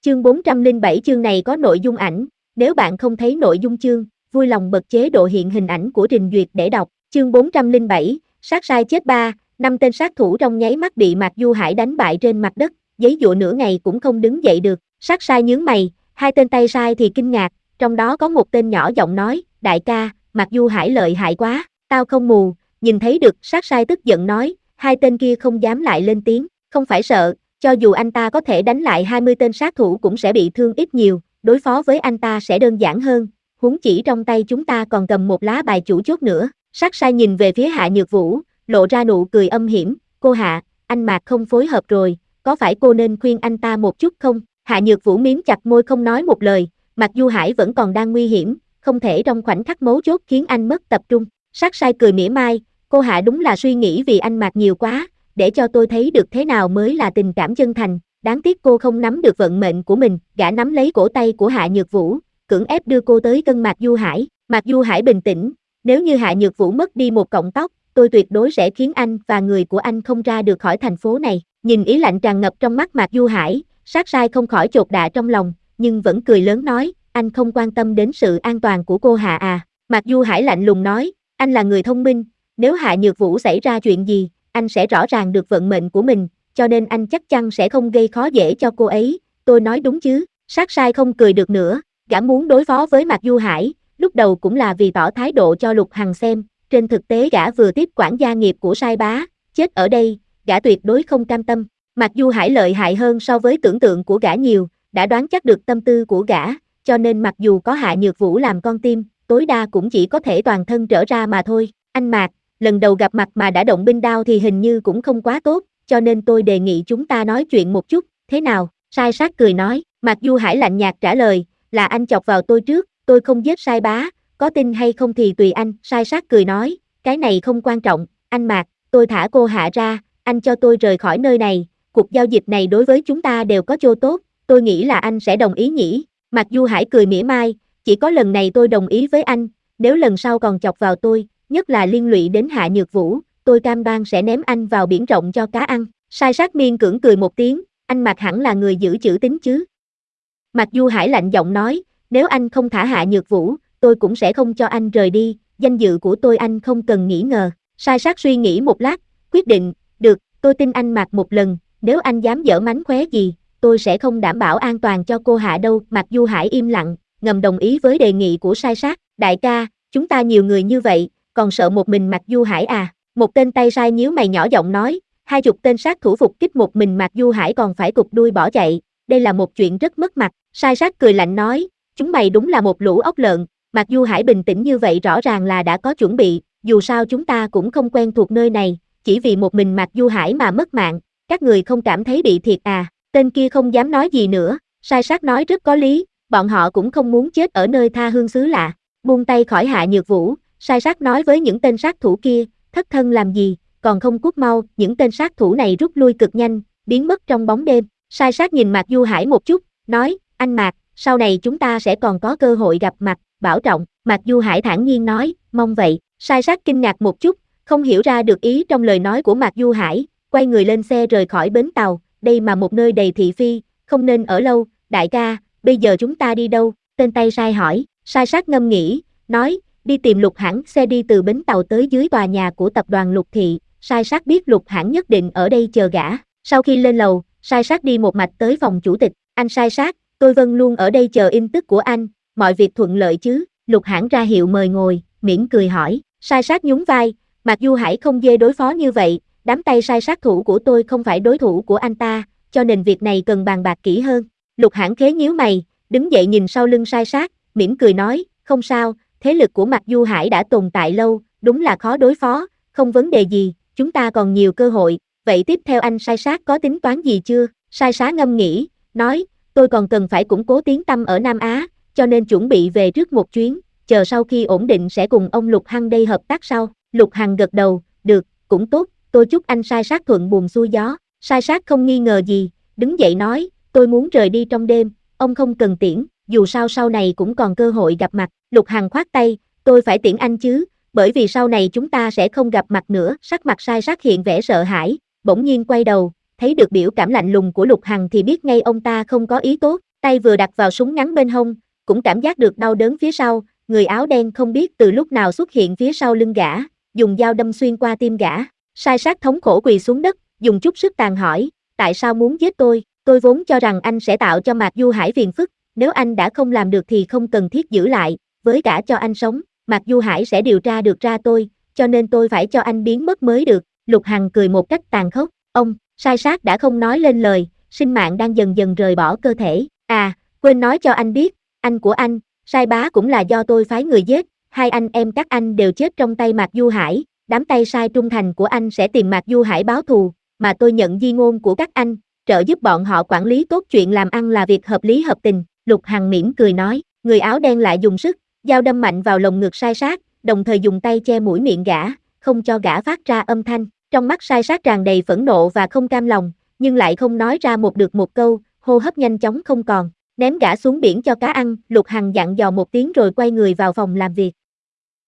Chương 407 chương này có nội dung ảnh, nếu bạn không thấy nội dung chương, vui lòng bật chế độ hiện hình ảnh của trình duyệt để đọc. Chương 407, sát sai chết 3, 5 tên sát thủ trong nháy mắt bị Mạc Du Hải đánh bại trên mặt đất, giấy dụa nửa ngày cũng không đứng dậy được. Sát sai nhướng mày, hai tên tay sai thì kinh ngạc, trong đó có một tên nhỏ giọng nói, đại ca, Mạc Du Hải lợi hại quá, tao không mù, nhìn thấy được. Sát sai tức giận nói, hai tên kia không dám lại lên tiếng, không phải sợ, cho dù anh ta có thể đánh lại 20 tên sát thủ cũng sẽ bị thương ít nhiều, đối phó với anh ta sẽ đơn giản hơn, huống chỉ trong tay chúng ta còn cầm một lá bài chủ chốt nữa. Sát sai nhìn về phía Hạ Nhược Vũ, lộ ra nụ cười âm hiểm, cô Hạ, anh Mạc không phối hợp rồi, có phải cô nên khuyên anh ta một chút không? Hạ Nhược Vũ miếm chặt môi không nói một lời, Mạc Du Hải vẫn còn đang nguy hiểm, không thể trong khoảnh khắc mấu chốt khiến anh mất tập trung. Sát sai cười mỉa mai, cô Hạ đúng là suy nghĩ vì anh Mạc nhiều quá, để cho tôi thấy được thế nào mới là tình cảm chân thành, đáng tiếc cô không nắm được vận mệnh của mình. Gã nắm lấy cổ tay của Hạ Nhược Vũ, cưỡng ép đưa cô tới gần Mạc Du Hải. Mạc Du Hải bình tĩnh, nếu như Hạ Nhược Vũ mất đi một cọng tóc, tôi tuyệt đối sẽ khiến anh và người của anh không ra được khỏi thành phố này. Nhìn ý lạnh tràn ngập trong mắt Mạc Du Hải, sát sai không khỏi chột dạ trong lòng, nhưng vẫn cười lớn nói, anh không quan tâm đến sự an toàn của cô Hạ à? Mạc Du Hải lạnh lùng nói, anh là người thông minh, nếu Hạ Nhược Vũ xảy ra chuyện gì, anh sẽ rõ ràng được vận mệnh của mình, cho nên anh chắc chắn sẽ không gây khó dễ cho cô ấy, tôi nói đúng chứ? Sát sai không cười được nữa, gã muốn đối phó với Mạc Du Hải, lúc đầu cũng là vì tỏ thái độ cho Lục Hằng xem, trên thực tế gã vừa tiếp quản gia nghiệp của sai bá, chết ở đây, gã tuyệt đối không cam tâm. Mạc Du Hải lợi hại hơn so với tưởng tượng của gã nhiều, đã đoán chắc được tâm tư của gã, cho nên mặc dù có Hạ Nhược Vũ làm con tim, tối đa cũng chỉ có thể toàn thân trở ra mà thôi. Anh Mạc, lần đầu gặp mặt mà đã động binh đao thì hình như cũng không quá tốt, cho nên tôi đề nghị chúng ta nói chuyện một chút, thế nào? Sai sát cười nói. Mạc Du Hải lạnh nhạt trả lời, là anh chọc vào tôi trước, tôi không giết sai bá, có tin hay không thì tùy anh. Sai sát cười nói, cái này không quan trọng, anh Mạc, tôi thả cô Hạ ra, anh cho tôi rời khỏi nơi này, cuộc giao dịch này đối với chúng ta đều có chỗ tốt, tôi nghĩ là anh sẽ đồng ý nhỉ? Mạc Du Hải cười mỉa mai, chỉ có lần này tôi đồng ý với anh, nếu lần sau còn chọc vào tôi, nhất là liên lụy đến Hạ Nhược Vũ, tôi cam đoan sẽ ném anh vào biển rộng cho cá ăn. Sai sát miên cưỡng cười một tiếng, anh Mạc hẳn là người giữ chữ tín chứ? Mạc Du Hải lạnh giọng nói, nếu anh không thả Hạ Nhược Vũ, tôi cũng sẽ không cho anh rời đi, danh dự của tôi anh không cần nghi ngờ. Sai sát suy nghĩ một lát, quyết định, được, tôi tin anh Mạc một lần, nếu anh dám giở mánh khóe gì, tôi sẽ không đảm bảo an toàn cho cô Hạ đâu. Mạc Du Hải im lặng, ngầm đồng ý với đề nghị của sai sát, đại ca, chúng ta nhiều người như vậy, còn sợ một mình Mạc Du Hải à? Một tên tay sai nhíu mày nhỏ giọng nói, 20 tên sát thủ phục kích một mình Mạc Du Hải còn phải cụp đuôi bỏ chạy, đây là một chuyện rất mất mặt. Sai sát cười lạnh nói, chúng mày đúng là một lũ ốc lợn. Mạc Du Hải bình tĩnh như vậy rõ ràng là đã có chuẩn bị, dù sao chúng ta cũng không quen thuộc nơi này, chỉ vì một mình Mạc Du Hải mà mất mạng, các người không cảm thấy bị thiệt à? Tên kia không dám nói gì nữa, sai sát nói rất có lý, bọn họ cũng không muốn chết ở nơi tha hương xứ lạ. Buông tay khỏi Hạ Nhược Vũ, sai sát nói với những tên sát thủ kia, thất thân làm gì, còn không cút mau. Những tên sát thủ này rút lui cực nhanh, biến mất trong bóng đêm. Sai sát nhìn Mạc Du Hải một chút, nói, anh Mạc, sau này chúng ta sẽ còn có cơ hội gặp mặt, bảo trọng. Mạc Du Hải thản nhiên nói, mong vậy. Sai sát kinh ngạc một chút, không hiểu ra được ý trong lời nói của Mạc Du Hải, quay người lên xe rời khỏi bến tàu, đây mà một nơi đầy thị phi, không nên ở lâu. Đại ca, bây giờ chúng ta đi đâu? Tên tay sai hỏi. Sai sát ngâm nghĩ, nói, đi tìm Lục Hãn. Xe đi từ bến tàu tới dưới tòa nhà của tập đoàn Lục Thị, sai sát biết Lục Hãn nhất định ở đây chờ gã. Sau khi lên lầu, sai sát đi một mạch tới phòng chủ tịch. Anh sai sát, tôi Vân luôn ở đây chờ tin tức của anh, mọi việc thuận lợi chứ? Lục Hãn ra hiệu mời ngồi, mỉm cười hỏi. Sai sát nhún vai, Mạc Du Hải không dễ đối phó như vậy, đám tay sai sát thủ của tôi không phải đối thủ của anh ta, cho nên việc này cần bàn bạc kỹ hơn. Lục Hãn khế nhíu mày, đứng dậy nhìn sau lưng sai sát, mỉm cười nói, không sao, thế lực của Mạc Du Hải đã tồn tại lâu, đúng là khó đối phó, không vấn đề gì, chúng ta còn nhiều cơ hội. Vậy tiếp theo anh sai sát có tính toán gì chưa? Sai sát ngâm nghĩ, nói, tôi còn cần phải củng cố tiếng tăm ở Nam Á, cho nên chuẩn bị về trước một chuyến, chờ sau khi ổn định sẽ cùng ông Lục Hằng đây hợp tác sau. Lục Hằng gật đầu, được, cũng tốt, tôi chúc anh sai sát thuận buồm xuôi gió. Sai sát không nghi ngờ gì, đứng dậy nói, tôi muốn rời đi trong đêm, ông không cần tiễn, dù sao sau này cũng còn cơ hội gặp mặt. Lục Hằng khoát tay, tôi phải tiễn anh chứ, bởi vì sau này chúng ta sẽ không gặp mặt nữa. Sắc mặt sai sát hiện vẻ sợ hãi, bỗng nhiên quay đầu, thấy được biểu cảm lạnh lùng của Lục Hằng thì biết ngay ông ta không có ý tốt, tay vừa đặt vào súng ngắn bên hông, cũng cảm giác được đau đớn phía sau, người áo đen không biết từ lúc nào xuất hiện phía sau lưng gã, dùng dao đâm xuyên qua tim gã. Sai sát thống khổ quỳ xuống đất, dùng chút sức tàn hỏi, tại sao muốn giết tôi vốn cho rằng anh sẽ tạo cho Mạc Du Hải phiền phức, nếu anh đã không làm được thì không cần thiết giữ lại, với cả cho anh sống, Mạc Du Hải sẽ điều tra được ra tôi, cho nên tôi phải cho anh biến mất mới được. Lục Hằng cười một cách tàn khốc, ông, sai sát đã không nói lên lời, sinh mạng đang dần dần rời bỏ cơ thể, quên nói cho anh biết, anh của anh, Sai Bá cũng là do tôi phái người giết, hai anh em các anh đều chết trong tay Mạc Du Hải, đám tay sai trung thành của anh sẽ tìm Mạc Du Hải báo thù, mà tôi nhận di ngôn của các anh, trợ giúp bọn họ quản lý tốt chuyện làm ăn là việc hợp lý hợp tình. Lục Hằng mỉm cười nói, người áo đen lại dùng sức, dao đâm mạnh vào lồng ngực sai sát, đồng thời dùng tay che mũi miệng gã, không cho gã phát ra âm thanh. Trong mắt sai sát tràn đầy phẫn nộ và không cam lòng, nhưng lại không nói ra một câu, hô hấp nhanh chóng không còn, ném gã xuống biển cho cá ăn. Lục Hằng dặn dò một tiếng rồi quay người vào phòng làm việc.